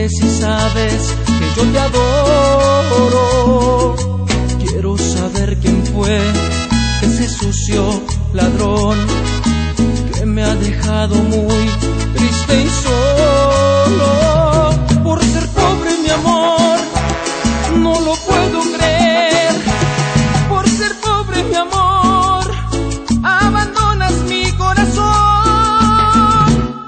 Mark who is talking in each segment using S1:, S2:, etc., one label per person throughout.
S1: si sabes que yo te adoro. Quiero saber quién fue ese sucio ladrón que me ha dejado muy triste y solo. Por ser pobre, mi amor, no lo puedo creer. Por ser pobre, mi amor, abandonas mi corazón.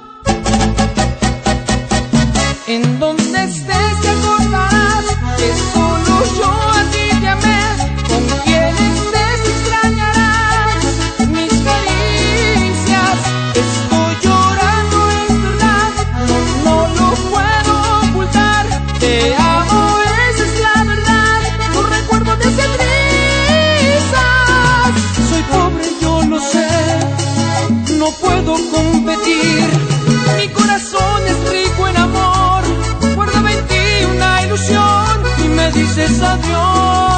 S1: En donde estés te acordarás que solo yo a ti te amé. Con quien estés extrañarás mis caricias. Estoy llorando en verdad, no lo puedo ocultar. Te amo, esa es la verdad, tus recuerdos te hacen trizas. Soy pobre, yo lo sé, no puedo competir. Mi corazón es rico en amor, guardaba en ti una ilusión y me dices adiós.